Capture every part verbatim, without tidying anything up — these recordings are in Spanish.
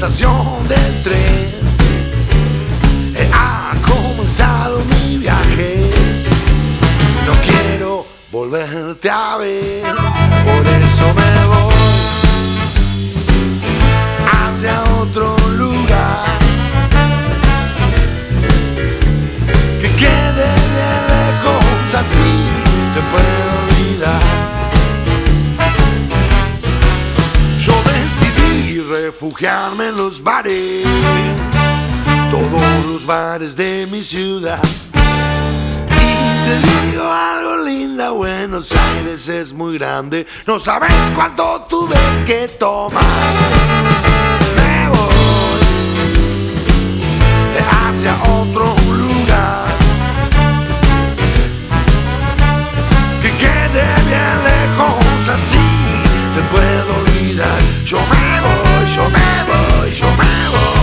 estación del tren ha comenzado mi viaje. No quiero volverte a ver, por eso me voy hacia otro lugar que quede bien lejos, así te puedo olvidar. Yo decidí refugiarme en los bares, todos los bares de mi ciudad. Y te digo algo, linda, Buenos Aires es muy grande, no sabes cuánto tuve que tomar. Me voy hacia otro lugar que quede bien lejos, así te puedo olvidar. Yo me voy, yo me voy, yo me voy.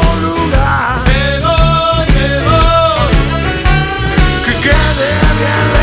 Yeah.